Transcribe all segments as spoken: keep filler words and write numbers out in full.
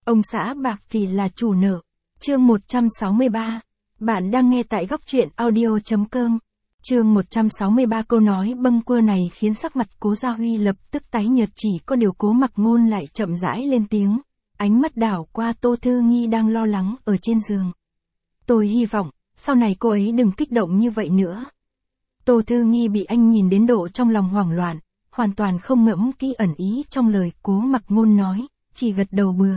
Ông xã bạc vì là chủ nợ. Chương một trăm sáu mươi ba. Bạn đang nghe tại góc truyện audio.com. Chương một trăm sáu mươi ba. Câu nói bâng quơ này khiến sắc mặt Cố Gia Huy lập tức tái nhợt, chỉ có điều Cố Mặc Ngôn lại chậm rãi lên tiếng, ánh mắt đảo qua Tô Thư Nghi đang lo lắng ở trên giường. Tôi hy vọng, sau này cô ấy đừng kích động như vậy nữa. Tô Thư Nghi bị anh nhìn đến độ trong lòng hoảng loạn, hoàn toàn không ngẫm kỹ ẩn ý trong lời Cố Mặc Ngôn nói, chỉ gật đầu bừa.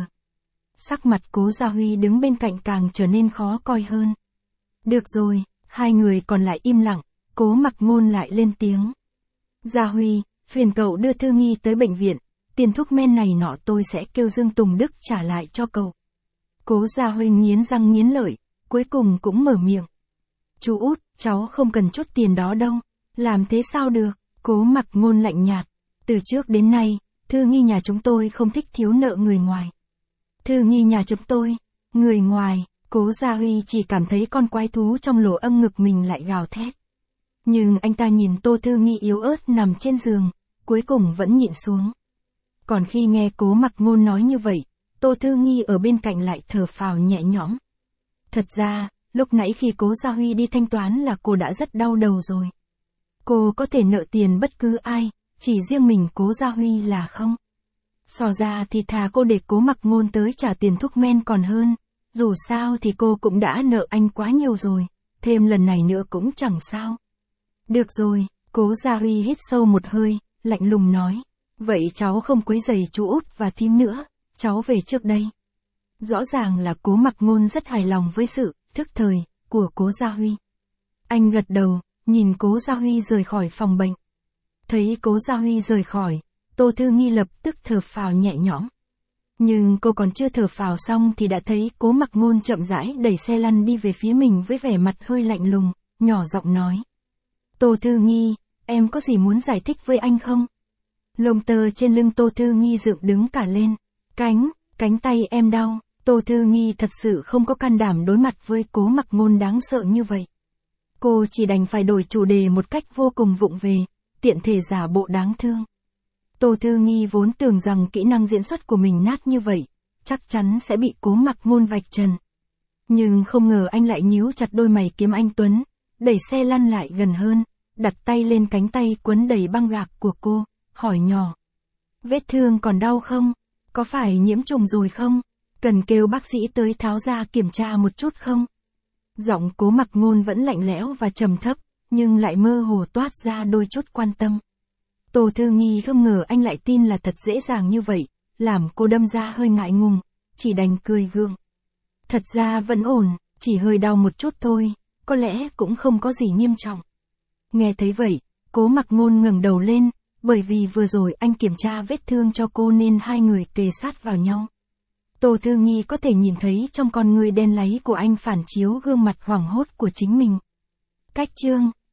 Sắc mặt Cố Gia Huy đứng bên cạnh càng trở nên khó coi hơn. Được rồi, hai người còn lại im lặng, Cố Mặc Ngôn lại lên tiếng. Gia Huy, phiền cậu đưa Thư Nghi tới bệnh viện, tiền thuốc men này nọ tôi sẽ kêu Dương Tùng Đức trả lại cho cậu. Cố Gia Huy nghiến răng nghiến lợi, cuối cùng cũng mở miệng. Chú út, cháu không cần chút tiền đó đâu, làm thế sao được, Cố Mặc Ngôn lạnh nhạt. Từ trước đến nay, Thư Nghi nhà chúng tôi không thích thiếu nợ người ngoài. Thư Nghi nhà chúng tôi, người ngoài, Cố Gia Huy chỉ cảm thấy con quái thú trong lỗ âm ngực mình lại gào thét. Nhưng anh ta nhìn Tô Thư Nghi yếu ớt nằm trên giường, cuối cùng vẫn nhịn xuống. Còn khi nghe Cố Mặc Ngôn nói như vậy, Tô Thư Nghi ở bên cạnh lại thở phào nhẹ nhõm. Thật ra, lúc nãy khi Cố Gia Huy đi thanh toán là cô đã rất đau đầu rồi. Cô có thể nợ tiền bất cứ ai, chỉ riêng mình Cố Gia Huy là không. So ra thì thà cô để Cố Mặc Ngôn tới trả tiền thuốc men còn hơn, dù sao thì cô cũng đã nợ anh quá nhiều rồi, thêm lần này nữa cũng chẳng sao. Được rồi, Cố Gia Huy hít sâu một hơi, lạnh lùng nói, vậy cháu không quấy rầy chú út và thím nữa, cháu về trước đây. Rõ ràng là Cố Mặc Ngôn rất hài lòng với sự thức thời của Cố Gia Huy. Anh gật đầu, nhìn Cố Gia Huy rời khỏi phòng bệnh. Thấy Cố Gia Huy rời khỏi, Tô Thư Nghi lập tức thở phào nhẹ nhõm. Nhưng cô còn chưa thở phào xong thì đã thấy Cố Mặc Ngôn chậm rãi đẩy xe lăn đi về phía mình với vẻ mặt hơi lạnh lùng, nhỏ giọng nói. Tô Thư Nghi, em có gì muốn giải thích với anh không? Lông tơ trên lưng Tô Thư Nghi dựng đứng cả lên. Cánh, cánh tay em đau. Tô Thư Nghi thật sự không có can đảm đối mặt với Cố Mặc Ngôn đáng sợ như vậy. Cô chỉ đành phải đổi chủ đề một cách vô cùng vụng về, tiện thể giả bộ đáng thương. Tô Thư Nghi vốn tưởng rằng kỹ năng diễn xuất của mình nát như vậy, chắc chắn sẽ bị Cố Mặc Ngôn vạch trần. Nhưng không ngờ anh lại nhíu chặt đôi mày kiếm anh tuấn, đẩy xe lăn lại gần hơn, đặt tay lên cánh tay quấn đầy băng gạc của cô, hỏi nhỏ. Vết thương còn đau không? Có phải nhiễm trùng rồi không? Cần kêu bác sĩ tới tháo ra kiểm tra một chút không? Giọng Cố Mặc Ngôn vẫn lạnh lẽo và trầm thấp, nhưng lại mơ hồ toát ra đôi chút quan tâm. Tô Thư Nghi không ngờ anh lại tin là thật dễ dàng như vậy, làm cô đâm ra hơi ngại ngùng, chỉ đành cười gượng. Thật ra vẫn ổn, chỉ hơi đau một chút thôi, có lẽ cũng không có gì nghiêm trọng. Nghe thấy vậy, Cố Mặc Ngôn ngẩng đầu lên, bởi vì vừa rồi anh kiểm tra vết thương cho cô nên hai người kề sát vào nhau. Tô Thư Nghi có thể nhìn thấy trong con người đen láy của anh phản chiếu gương mặt hoảng hốt của chính mình. Cách chương